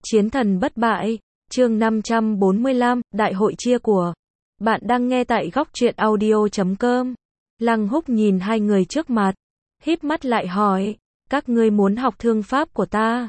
Chiến thần bất bại, chương 545, đại hội chia của. Bạn đang nghe tại góc truyện audio.com. Lăng Húc nhìn hai người trước mặt, híp mắt lại hỏi, các ngươi muốn học thương pháp của ta?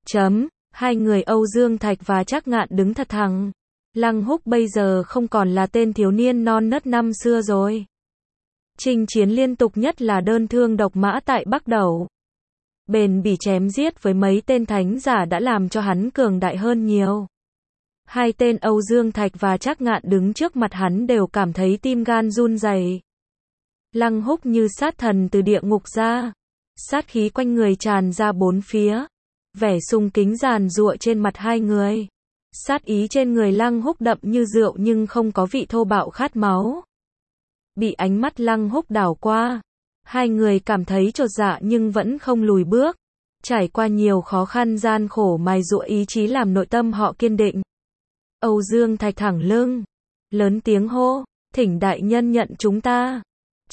Hai người Âu Dương Thạch và Trác Ngạn đứng thật thẳng. Lăng Húc bây giờ không còn là tên thiếu niên non nớt năm xưa rồi. Chinh chiến liên tục nhất là đơn thương độc mã tại Bắc Đẩu. Bền bỉ chém giết với mấy tên thánh giả đã làm cho hắn cường đại hơn nhiều. Hai tên Âu Dương Thạch và Trác Ngạn đứng trước mặt hắn đều cảm thấy tim gan run rẩy. Lăng Húc như sát thần từ địa ngục ra, sát khí quanh người tràn ra bốn phía, vẻ sùng kính giàn giụa trên mặt hai người. Sát ý trên người Lăng Húc đậm như rượu nhưng không có vị thô bạo khát máu. Bị ánh mắt Lăng Húc đảo qua, hai người cảm thấy chột dạ nhưng vẫn không lùi bước. Trải qua nhiều khó khăn gian khổ mài giũa ý chí làm nội tâm họ kiên định. Âu Dương Thạch thẳng lưng, lớn tiếng hô, thỉnh đại nhân nhận chúng ta.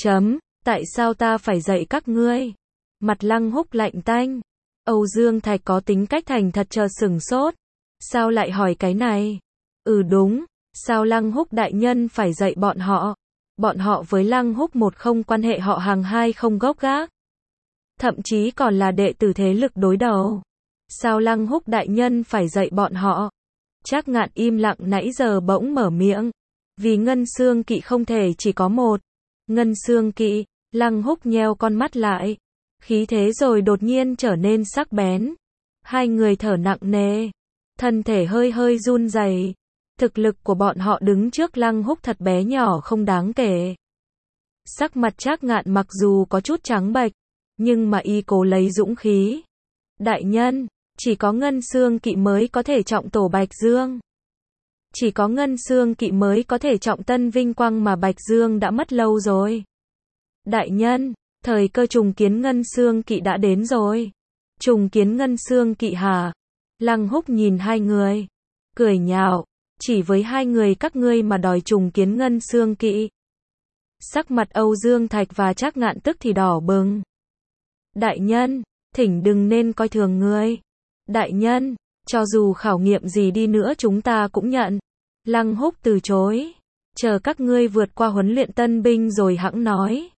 Tại sao ta phải dạy các ngươi? Mặt Lăng Húc lạnh tanh. Âu Dương Thạch có tính cách thành thật chờ sửng sốt. Sao lại hỏi cái này? Đúng, sao Lăng Húc đại nhân phải dạy bọn họ? Bọn họ với Lăng Húc một không quan hệ họ hàng, hai không gốc gác. Thậm chí còn là đệ tử thế lực đối đầu. Sao Lăng Húc đại nhân phải dạy bọn họ? Trác Ngạn im lặng nãy giờ bỗng mở miệng. Vì Ngân Xương Kỵ không thể chỉ có một. Ngân Xương Kỵ, Lăng Húc nheo con mắt lại. Khí thế rồi đột nhiên trở nên sắc bén. Hai người thở nặng nề. Thân thể hơi hơi run rẩy. Thực lực của bọn họ đứng trước Lăng Húc thật bé nhỏ không đáng kể. Sắc mặt Trác Ngạn mặc dù có chút trắng bệch, nhưng mà y cố lấy dũng khí. Đại nhân, chỉ có Ngân Xương Kỵ mới có thể trọng tổ Bạch Dương. Chỉ có Ngân Xương Kỵ mới có thể trọng tân vinh quang mà Bạch Dương đã mất lâu rồi. Đại nhân, thời cơ trùng kiến Ngân Xương Kỵ đã đến rồi. Trùng kiến Ngân Xương Kỵ hả? Lăng Húc nhìn hai người, cười nhạo, chỉ với hai người các ngươi mà đòi trùng kiến Ngân Xương Kỵ. Sắc mặt Âu Dương Thạch và Trác Ngạn tức thì đỏ bừng. Đại nhân, thỉnh đừng nên coi thường người. Đại nhân, cho dù khảo nghiệm gì đi nữa chúng ta cũng nhận. Lăng Húc từ chối. Chờ các ngươi vượt qua huấn luyện tân binh rồi hẵng nói.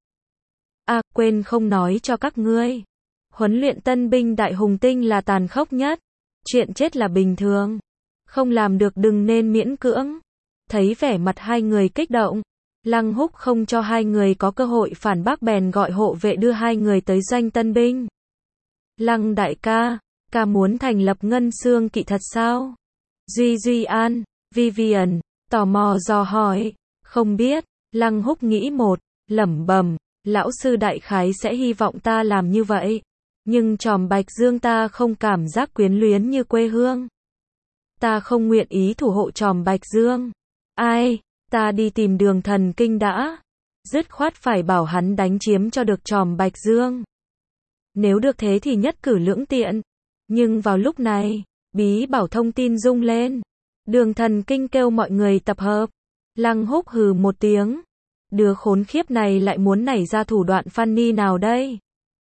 Quên không nói cho các ngươi. Huấn luyện tân binh Đại Hùng Tinh là tàn khốc nhất. Chuyện chết là bình thường. Không làm được đừng nên miễn cưỡng. Thấy vẻ mặt hai người kích động, Lăng Húc không cho hai người có cơ hội phản bác bèn gọi hộ vệ đưa hai người tới doanh tân binh. Lăng đại ca, ca muốn thành lập Ngân Xương Kỵ thật sao? Duy An, Vivian, tò mò dò hỏi. Không biết, Lăng Húc nghĩ một, lẩm bẩm, lão sư đại khái sẽ hy vọng ta làm như vậy. Nhưng chòm Bạch Dương ta không cảm giác quyến luyến như quê hương. Ta không nguyện ý thủ hộ chòm Bạch Dương. Ta đi tìm Đường Thần Kinh đã. Dứt khoát phải bảo hắn đánh chiếm cho được chòm Bạch Dương. Nếu được thế thì nhất cử lưỡng tiện. Nhưng vào lúc này, bí bảo thông tin rung lên. Đường Thần Kinh kêu mọi người tập hợp. Lăng Húc hừ một tiếng. Đứa khốn khiếp này lại muốn nảy ra thủ đoạn funny nào đây?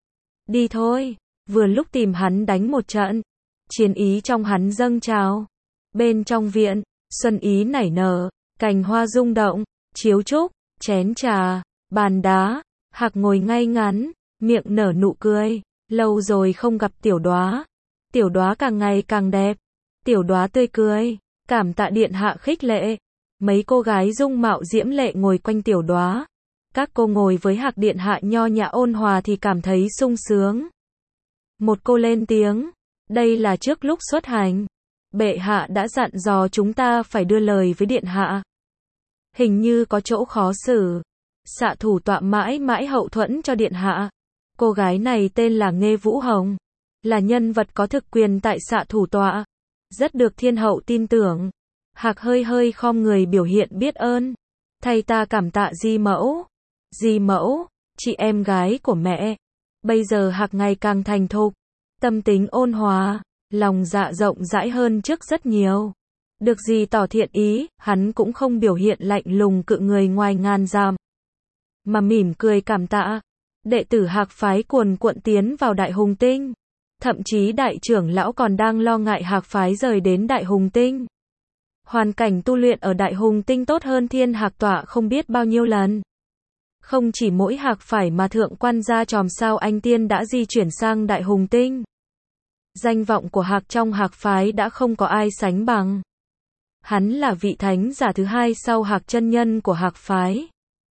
Đi thôi. Vừa lúc tìm hắn đánh một trận. Chiến ý trong hắn dâng trào. Bên trong viện, xuân ý nảy nở, cành hoa rung động, chiếu trúc, chén trà, bàn đá. Hạc ngồi ngay ngắn, miệng nở nụ cười. Lâu rồi không gặp Tiểu Đóa. Tiểu Đóa càng ngày càng đẹp. Tiểu Đóa tươi cười, cảm tạ điện hạ khích lệ. Mấy cô gái dung mạo diễm lệ ngồi quanh Tiểu Đóa. Các cô ngồi với Hạc điện hạ nho nhã ôn hòa thì cảm thấy sung sướng. Một cô lên tiếng, đây là trước lúc xuất hành. Bệ hạ đã dặn dò chúng ta phải đưa lời với điện hạ. Hình như có chỗ khó xử. Xạ thủ tọa mãi mãi hậu thuẫn cho điện hạ. Cô gái này tên là Nghê Vũ Hồng. Là nhân vật có thực quyền tại xạ thủ tọa. Rất được thiên hậu tin tưởng. Hạc hơi hơi khom người biểu hiện biết ơn. Thay ta cảm tạ Di mẫu. Di mẫu, chị em gái của mẹ. Bây giờ Hạc ngày càng thành thục. Tâm tính ôn hòa. Lòng dạ rộng rãi hơn trước rất nhiều. Được gì tỏ thiện ý, hắn cũng không biểu hiện lạnh lùng cự người ngoài ngàn dặm, mà mỉm cười cảm tạ. Đệ tử Hạc phái cuồn cuộn tiến vào Đại Hùng Tinh. Thậm chí đại trưởng lão còn đang lo ngại Hạc phái rời đến Đại Hùng Tinh. Hoàn cảnh tu luyện ở Đại Hùng Tinh tốt hơn Thiên Hạc Tọa không biết bao nhiêu lần. Không chỉ mỗi Hạc phải mà thượng quan gia Tròm Sao Anh Tiên đã di chuyển sang Đại Hùng Tinh. Danh vọng của Hạc trong Hạc phái đã không có ai sánh bằng. Hắn là vị thánh giả thứ hai sau Hạc chân nhân của Hạc phái.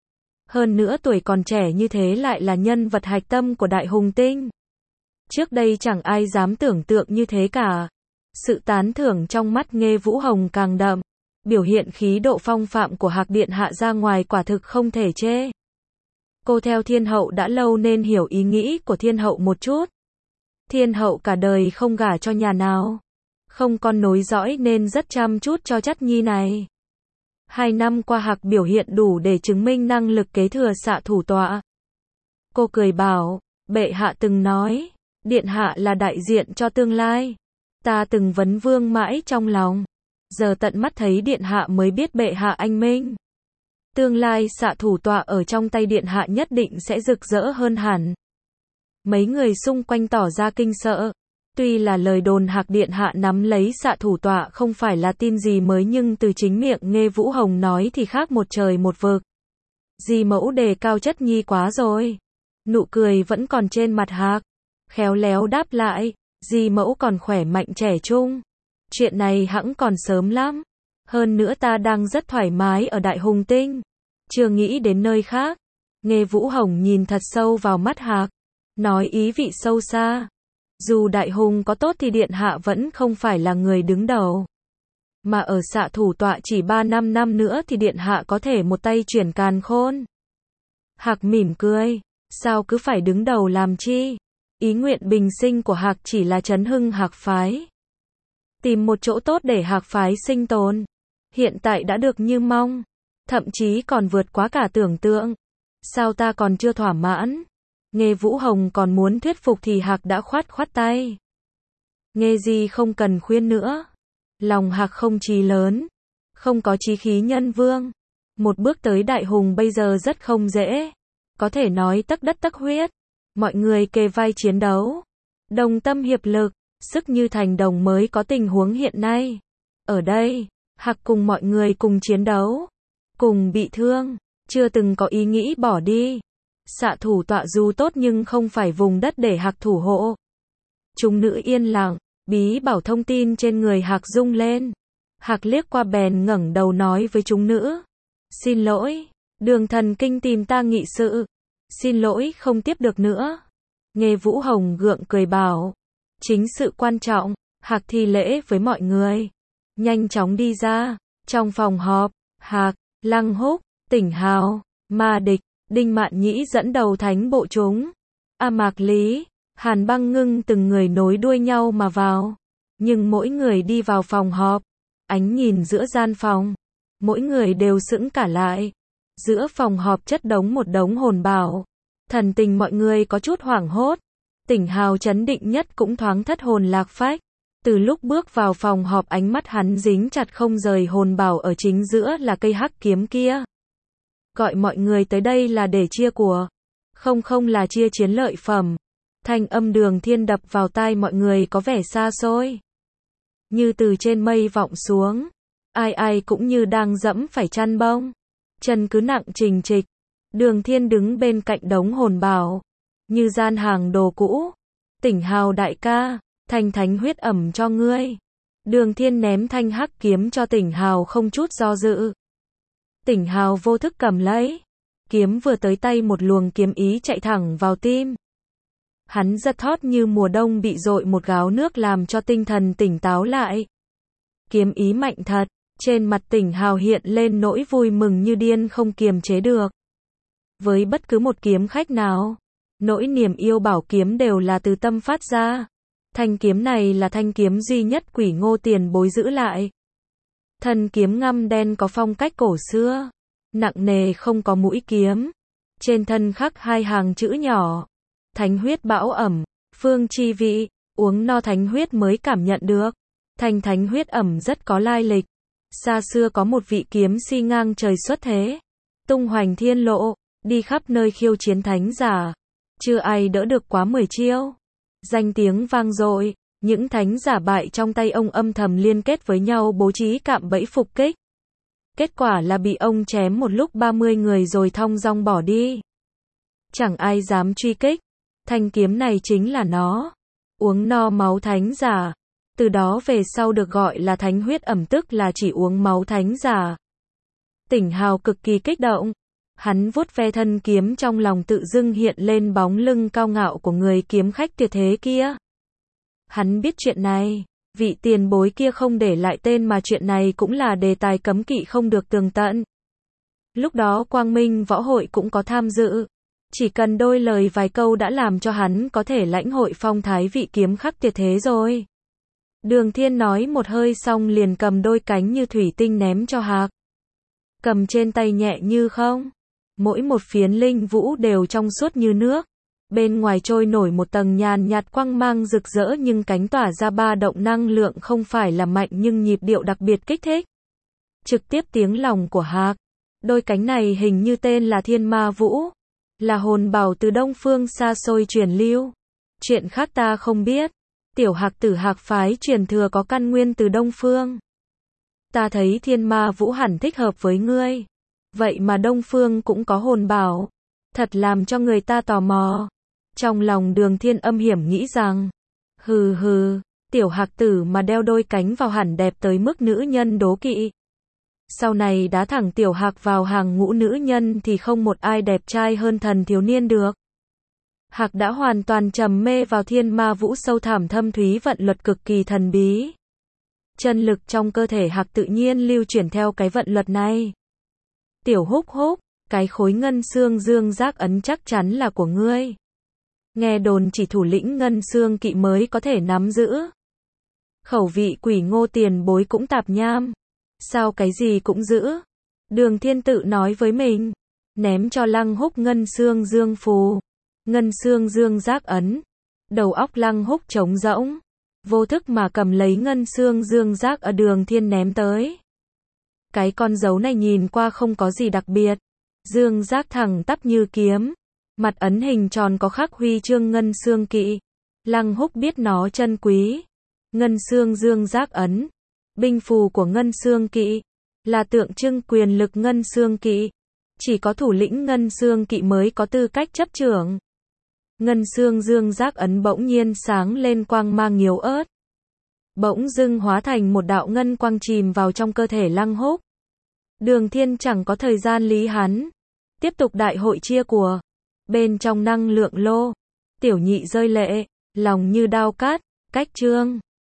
Hơn nữa tuổi còn trẻ như thế lại là nhân vật hạch tâm của Đại Hùng Tinh. Trước đây chẳng ai dám tưởng tượng như thế cả. Sự tán thưởng trong mắt Nghê Vũ Hồng càng đậm. Biểu hiện khí độ phong phạm của Hạc Điện Hạ ra ngoài quả thực không thể chê. Cô theo Thiên Hậu đã lâu nên hiểu ý nghĩ của Thiên Hậu một chút. Thiên Hậu cả đời không gả cho nhà nào. Không con nối dõi nên rất chăm chút cho chất nhi này. 2 năm qua Hạc biểu hiện đủ để chứng minh năng lực kế thừa Xạ Thủ Tọa. Cô cười bảo, bệ hạ từng nói, Điện Hạ là đại diện cho tương lai. Ta từng vấn vương mãi trong lòng. Giờ tận mắt thấy Điện Hạ mới biết bệ hạ anh minh. Tương lai Xạ Thủ Tọa ở trong tay Điện Hạ nhất định sẽ rực rỡ hơn hẳn. Mấy người xung quanh tỏ ra kinh sợ. Tuy là lời đồn Hạc Điện Hạ nắm lấy Xạ Thủ Tọa không phải là tin gì mới nhưng từ chính miệng Nghê Vũ Hồng nói thì khác một trời một vực. Di mẫu đề cao chất nhi quá rồi. Nụ cười vẫn còn trên mặt Hạc. Khéo léo đáp lại, Di mẫu còn khỏe mạnh trẻ trung. Chuyện này hẵng còn sớm lắm. Hơn nữa ta đang rất thoải mái ở Đại Hùng Tinh. Chưa nghĩ đến nơi khác. Nghê Vũ Hồng nhìn thật sâu vào mắt Hạc. Nói ý vị sâu xa. Dù Đại Hùng có tốt thì Điện Hạ vẫn không phải là người đứng đầu. Mà ở Xạ Thủ Tọa chỉ 3-5 năm nữa thì Điện Hạ có thể một tay chuyển càn khôn. Hạc mỉm cười. Sao cứ phải đứng đầu làm chi? Ý nguyện bình sinh của Hạc chỉ là chấn hưng Hạc phái. Tìm một chỗ tốt để Hạc phái sinh tồn. Hiện tại đã được như mong. Thậm chí còn vượt quá cả tưởng tượng. Sao ta còn chưa thỏa mãn? Nghê Vũ Hồng còn muốn thuyết phục thì Hạc đã khoát tay. Nghê Di không cần khuyên nữa. Lòng Hạc không chí lớn. Không có chí khí nhân vương. Một bước tới Đại Hùng bây giờ rất không dễ. Có thể nói tấc đất tấc huyết. Mọi người kề vai chiến đấu. Đồng tâm hiệp lực. Sức như thành đồng mới có tình huống hiện nay. Ở đây, Hạc cùng mọi người cùng chiến đấu. Cùng bị thương. Chưa từng có ý nghĩ bỏ đi. Xạ Thủ Tọa dù tốt nhưng không phải vùng đất để Hạc thủ hộ. Chúng nữ yên lặng. Bí bảo thông tin trên người Hạc rung lên. Hạc liếc qua bèn ngẩng đầu nói với chúng nữ. Xin lỗi. Đường thần kinh tìm ta nghị sự. Xin lỗi không tiếp được nữa. Nghê Vũ Hồng gượng cười bảo. Chính sự quan trọng. Hạc thi lễ với mọi người. Nhanh chóng đi ra. Trong phòng họp, Hạc, Lăng Húc, Tỉnh Hào, Ma Địch, Đinh Mạn Nhĩ dẫn đầu thánh bộ chúng. A Mạc Lý, Hàn Băng Ngưng từng người nối đuôi nhau mà vào. Nhưng mỗi người đi vào phòng họp. Ánh nhìn giữa gian phòng. Mỗi người đều sững cả lại. Giữa phòng họp chất đống một đống hồn bảo. Thần tình mọi người có chút hoảng hốt. Tỉnh Hào trấn định nhất cũng thoáng thất hồn lạc phách. Từ lúc bước vào phòng họp ánh mắt hắn dính chặt không rời hồn bảo ở chính giữa là cây hắc kiếm kia. Gọi mọi người tới đây là để chia của. Không là chia chiến lợi phẩm. Thanh âm Đường Thiên đập vào tai mọi người có vẻ xa xôi. Như từ trên mây vọng xuống. Ai cũng như đang dẫm phải chăn bông. Chân cứ nặng trình trịch. Đường Thiên đứng bên cạnh đống hồn bảo. Như gian hàng đồ cũ. Tỉnh Hào đại ca. Thanh thánh huyết ẩm cho ngươi. Đường Thiên ném thanh hắc kiếm cho Tỉnh Hào không chút do dự. Tỉnh Hào vô thức cầm lấy. Kiếm vừa tới tay một luồng kiếm ý chạy thẳng vào tim. Hắn giật thót như mùa đông bị dội một gáo nước làm cho tinh thần tỉnh táo lại. Kiếm ý mạnh thật. Trên mặt Tỉnh Hào hiện lên nỗi vui mừng như điên không kiềm chế được. Với bất cứ một kiếm khách nào, nỗi niềm yêu bảo kiếm đều là từ tâm phát ra. Thanh kiếm này là thanh kiếm duy nhất Quỷ Ngô tiền bối giữ lại. Thân kiếm ngăm đen có phong cách cổ xưa, nặng nề không có mũi kiếm. Trên thân khắc 2 hàng chữ nhỏ. Thánh huyết bão ẩm, phương chi vị, uống no thánh huyết mới cảm nhận được. Thanh thánh huyết ẩm rất có lai lịch. Xa xưa có một vị kiếm si ngang trời xuất thế. Tung hoành thiên lộ, đi khắp nơi khiêu chiến thánh giả. Chưa ai đỡ được quá 10 chiêu. Danh tiếng vang dội, những thánh giả bại trong tay ông âm thầm liên kết với nhau bố trí cạm bẫy phục kích. Kết quả là bị ông chém một lúc 30 người rồi thong dong bỏ đi. Chẳng ai dám truy kích. Thanh kiếm này chính là nó. Uống no máu thánh giả. Từ đó về sau được gọi là thánh huyết ẩm, tức là chỉ uống máu thánh giả. Tỉnh Hào cực kỳ kích động. Hắn vuốt ve thân kiếm, trong lòng tự dưng hiện lên bóng lưng cao ngạo của người kiếm khách tuyệt thế kia. Hắn biết chuyện này, vị tiền bối kia không để lại tên mà chuyện này cũng là đề tài cấm kỵ không được tường tận. Lúc đó Quang Minh Võ Hội cũng có tham dự. Chỉ cần đôi lời vài câu đã làm cho hắn có thể lãnh hội phong thái vị kiếm khắc tuyệt thế rồi. Đường Thiên nói một hơi xong liền cầm đôi cánh như thủy tinh ném cho Hạc. Cầm trên tay nhẹ như không. Mỗi một phiến linh vũ đều trong suốt như nước. Bên ngoài trôi nổi một tầng nhàn nhạt quang mang rực rỡ, nhưng cánh tỏa ra ba động năng lượng không phải là mạnh nhưng nhịp điệu đặc biệt kích thích. Trực tiếp tiếng lòng của Hạc. Đôi cánh này hình như tên là Thiên Ma Vũ. Là hồn bảo từ Đông Phương xa xôi truyền lưu. Chuyện khác ta không biết. Tiểu Hạc tử Hạc phái truyền thừa có căn nguyên từ Đông Phương. Ta thấy Thiên Ma Vũ hẳn thích hợp với ngươi. Vậy mà Đông Phương cũng có hồn bảo. Thật làm cho người ta tò mò. Trong lòng Đường Thiên âm hiểm nghĩ rằng, hừ, tiểu Hạc tử mà đeo đôi cánh vào hẳn đẹp tới mức nữ nhân đố kỵ. Sau này đá thẳng tiểu Hạc vào hàng ngũ nữ nhân thì không một ai đẹp trai hơn thần thiếu niên được. Hạc đã hoàn toàn trầm mê vào Thiên Ma Vũ sâu thẳm thâm thúy vận luật cực kỳ thần bí. Chân lực trong cơ thể Hạc tự nhiên lưu chuyển theo cái vận luật này. Tiểu Húc Húc, cái khối ngân xương dương giác ấn chắc chắn là của ngươi. Nghe đồn chỉ thủ lĩnh ngân xương kỵ mới có thể nắm giữ. Khẩu vị quỷ Ngô tiền bối cũng tạp nham. Sao cái gì cũng giữ? Đường Thiên tự nói với mình. Ném cho Lăng Húc ngân xương dương phù. Ngân xương dương giác ấn. Đầu óc Lăng Húc trống rỗng. Vô thức mà cầm lấy ngân xương dương giác ở Đường Thiên ném tới. Cái con dấu này nhìn qua không có gì đặc biệt. Dương giác thẳng tắp như kiếm. Mặt ấn hình tròn có khắc huy chương ngân xương kỵ. Lăng Húc biết nó chân quý. Ngân xương dương giác ấn. Binh phù của ngân xương kỵ. Là tượng trưng quyền lực ngân xương kỵ. Chỉ có thủ lĩnh ngân xương kỵ mới có tư cách chấp trưởng. Ngân xương dương giác ấn bỗng nhiên sáng lên quang mang yếu ớt. Bỗng dưng hóa thành một đạo ngân quang chìm vào trong cơ thể Lăng Húc. Đường Thiên chẳng có thời gian lý hắn. Tiếp tục đại hội chia của. Bên trong năng lượng lô. Tiểu Nhị rơi lệ. Lòng như đao cắt. Cách chương.